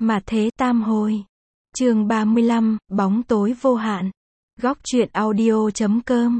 Mà thế tam hồi. Chương 35, bóng tối vô hạn. Góc truyện audio.com.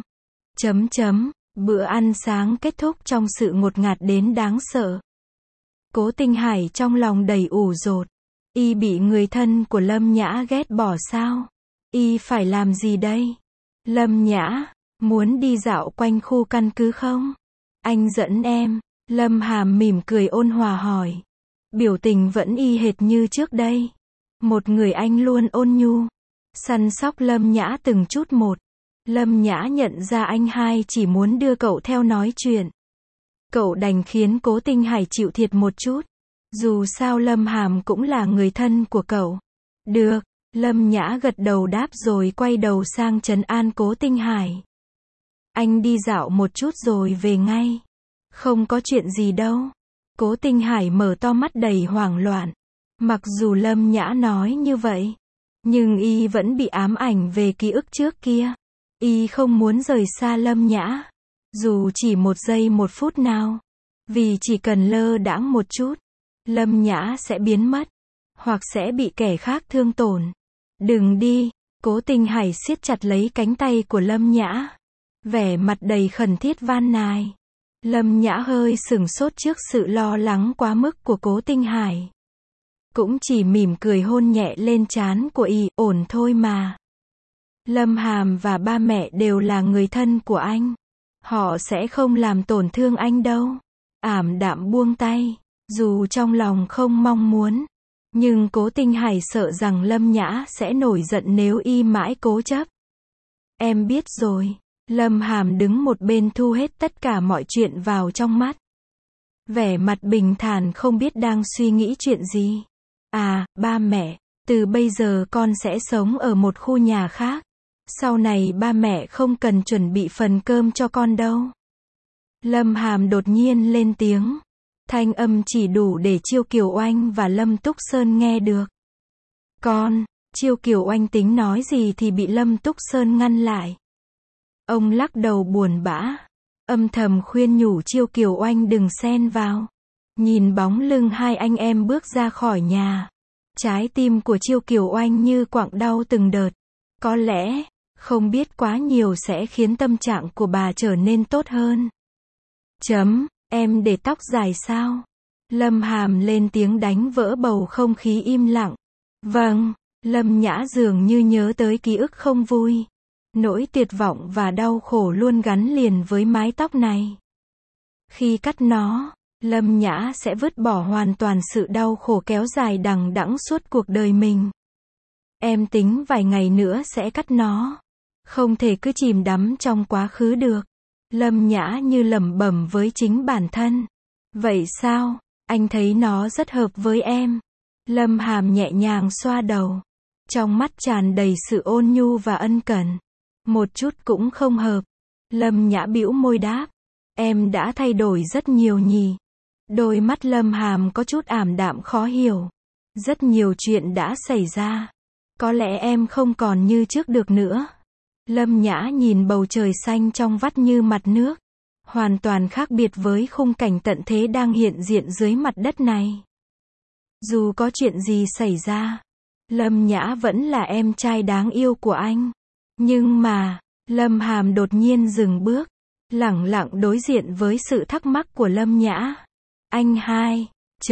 Bữa ăn sáng kết thúc trong sự ngột ngạt đến đáng sợ. Cố Tinh Hải trong lòng đầy ủ dột. Y bị người thân của Lâm Nhã ghét bỏ sao? Y phải làm gì đây? Lâm Nhã, muốn đi dạo quanh khu căn cứ không? Anh dẫn em. Lâm Hàm mỉm cười ôn hòa hỏi. Biểu tình vẫn y hệt như trước đây. Một người anh luôn ôn nhu, săn sóc Lâm Nhã từng chút một. Lâm Nhã nhận ra anh hai chỉ muốn đưa cậu theo nói chuyện. Cậu đành khiến Cố Tinh Hải chịu thiệt một chút. Dù sao Lâm Hàm cũng là người thân của cậu. Được, Lâm Nhã gật đầu đáp rồi quay đầu sang trấn an Cố Tinh Hải. Anh đi dạo một chút rồi về ngay. Không có chuyện gì đâu. Cố Tinh Hải mở to mắt đầy hoảng loạn. Mặc dù Lâm Nhã nói như vậy, nhưng y vẫn bị ám ảnh về ký ức trước kia. Y không muốn rời xa Lâm Nhã, dù chỉ một giây một phút nào. Vì chỉ cần lơ đãng một chút, Lâm Nhã sẽ biến mất, hoặc sẽ bị kẻ khác thương tổn. Đừng đi, Cố Tinh Hải siết chặt lấy cánh tay của Lâm Nhã, vẻ mặt đầy khẩn thiết van nài. Lâm Nhã hơi sửng sốt trước sự lo lắng quá mức của Cố Tinh Hải. Cũng chỉ mỉm cười hôn nhẹ lên trán của y, ổn thôi mà. Lâm Hàm và ba mẹ đều là người thân của anh. Họ sẽ không làm tổn thương anh đâu. Ảm đạm buông tay, dù trong lòng không mong muốn. Nhưng Cố Tinh Hải sợ rằng Lâm Nhã sẽ nổi giận nếu y mãi cố chấp. Em biết rồi. Lâm Hàm đứng một bên thu hết tất cả mọi chuyện vào trong mắt. Vẻ mặt bình thản không biết đang suy nghĩ chuyện gì. À, ba mẹ, từ bây giờ con sẽ sống ở một khu nhà khác. Sau này ba mẹ không cần chuẩn bị phần cơm cho con đâu. Lâm Hàm đột nhiên lên tiếng. Thanh âm chỉ đủ để Chiêu Kiều Oanh và Lâm Túc Sơn nghe được. Con, Chiêu Kiều Oanh tính nói gì thì bị Lâm Túc Sơn ngăn lại. Ông lắc đầu buồn bã, âm thầm khuyên nhủ Chiêu Kiều Oanh đừng xen vào. Nhìn bóng lưng hai anh em bước ra khỏi nhà, trái tim của Chiêu Kiều Oanh như quặn đau từng đợt. Có lẽ, không biết quá nhiều sẽ khiến tâm trạng của bà trở nên tốt hơn. Em để tóc dài sao? Lâm Hàm lên tiếng đánh vỡ bầu không khí im lặng. Vâng, Lâm Nhã dường như nhớ tới ký ức không vui. Nỗi tuyệt vọng và đau khổ luôn gắn liền với mái tóc này. Khi cắt nó, Lâm Nhã sẽ vứt bỏ hoàn toàn sự đau khổ kéo dài đằng đẵng suốt cuộc đời mình. Em tính vài ngày nữa sẽ cắt nó. Không thể cứ chìm đắm trong quá khứ được. Lâm Nhã như lẩm bẩm với chính bản thân. Vậy sao? Anh thấy nó rất hợp với em. Lâm Hàm nhẹ nhàng xoa đầu. Trong mắt tràn đầy sự ôn nhu và ân cần. Một chút cũng không hợp. Lâm Nhã bĩu môi đáp. Em đã thay đổi rất nhiều nhỉ. Đôi mắt Lâm Hàm có chút ảm đạm khó hiểu. Rất nhiều chuyện đã xảy ra. Có lẽ em không còn như trước được nữa. Lâm Nhã nhìn bầu trời xanh trong vắt như mặt nước. Hoàn toàn khác biệt với khung cảnh tận thế đang hiện diện dưới mặt đất này. Dù có chuyện gì xảy ra, Lâm Nhã vẫn là em trai đáng yêu của anh. Nhưng mà, Lâm Hàm đột nhiên dừng bước, lẳng lặng đối diện với sự thắc mắc của Lâm Nhã. Anh hai,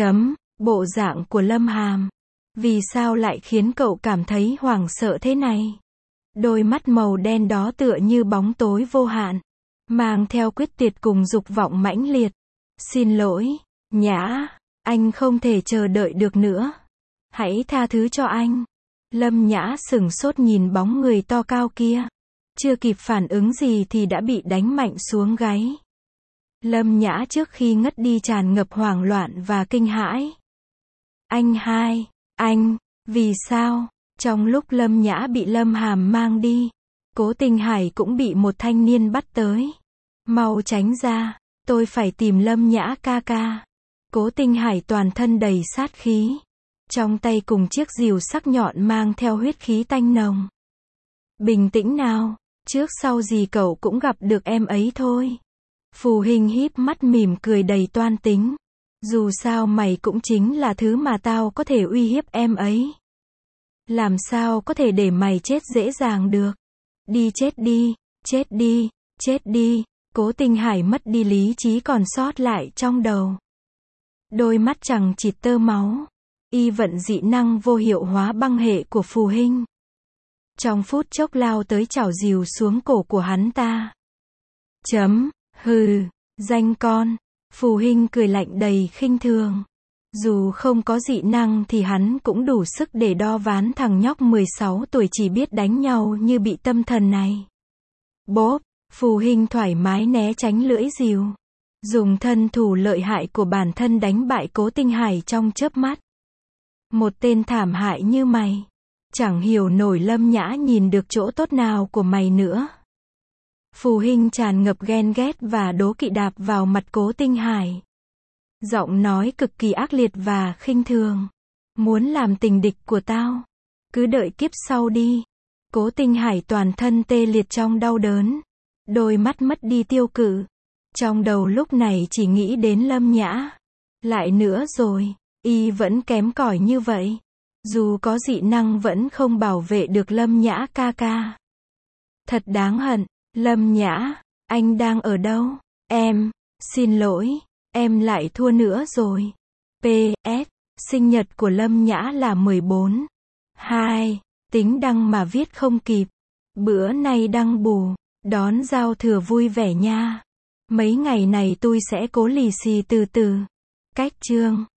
bộ dạng của Lâm Hàm. Vì sao lại khiến cậu cảm thấy hoảng sợ thế này? Đôi mắt màu đen đó tựa như bóng tối vô hạn, mang theo quyết tuyệt cùng dục vọng mãnh liệt. Xin lỗi, Nhã, anh không thể chờ đợi được nữa. Hãy tha thứ cho anh. Lâm Nhã sửng sốt nhìn bóng người to cao kia. Chưa kịp phản ứng gì thì đã bị đánh mạnh xuống gáy. Lâm Nhã trước khi ngất đi tràn ngập hoảng loạn và kinh hãi. Anh hai, anh, vì sao? Trong lúc Lâm Nhã bị Lâm Hàm mang đi, Cố Tinh Hải cũng bị một thanh niên bắt tới. Mau tránh ra, tôi phải tìm Lâm Nhã ca ca. Cố Tinh Hải toàn thân đầy sát khí. Trong tay cùng chiếc rìu sắc nhọn mang theo huyết khí tanh nồng. Bình tĩnh nào, trước sau gì cậu cũng gặp được em ấy thôi. Phù Hình híp mắt mỉm cười đầy toan tính. Dù sao mày cũng chính là thứ mà tao có thể uy hiếp em ấy. Làm sao có thể để mày chết dễ dàng được. Đi chết đi, chết đi, chết đi. Cố Tinh Hải mất đi lý trí còn sót lại trong đầu. Đôi mắt chằng chịt tơ máu. Y vận dị năng vô hiệu hóa băng hệ của Phù Hinh. Trong phút chốc lao tới chảo dìu xuống cổ của hắn ta. Hừ, danh con. Phù Hinh cười lạnh đầy khinh thường. Dù không có dị năng thì hắn cũng đủ sức để đo ván thằng nhóc 16 tuổi chỉ biết đánh nhau như bị tâm thần này. Bốp, Phù Hinh thoải mái né tránh lưỡi dìu. Dùng thân thủ lợi hại của bản thân đánh bại Cố Tinh Hải trong chớp mắt. Một tên thảm hại như mày. Chẳng hiểu nổi Lâm Nhã nhìn được chỗ tốt nào của mày nữa. Phù Hinh tràn ngập ghen ghét và đố kỵ đạp vào mặt Cố Tinh Hải. Giọng nói cực kỳ ác liệt và khinh thường. Muốn làm tình địch của tao? Cứ đợi kiếp sau đi. Cố Tinh Hải toàn thân tê liệt trong đau đớn. Đôi mắt mất đi tiêu cự. Trong đầu lúc này chỉ nghĩ đến Lâm Nhã. Lại nữa rồi, y vẫn kém cỏi như vậy. Dù có dị năng vẫn không bảo vệ được Lâm Nhã ca ca. Thật đáng hận. Lâm Nhã, anh đang ở đâu? Em, xin lỗi, em lại thua nữa rồi. PS, sinh nhật của Lâm Nhã là 14. 2. Tính đăng mà viết không kịp. Bữa nay đăng bù. Đón giao thừa vui vẻ nha. Mấy ngày này tôi sẽ cố lì xì từ từ. Cách chương.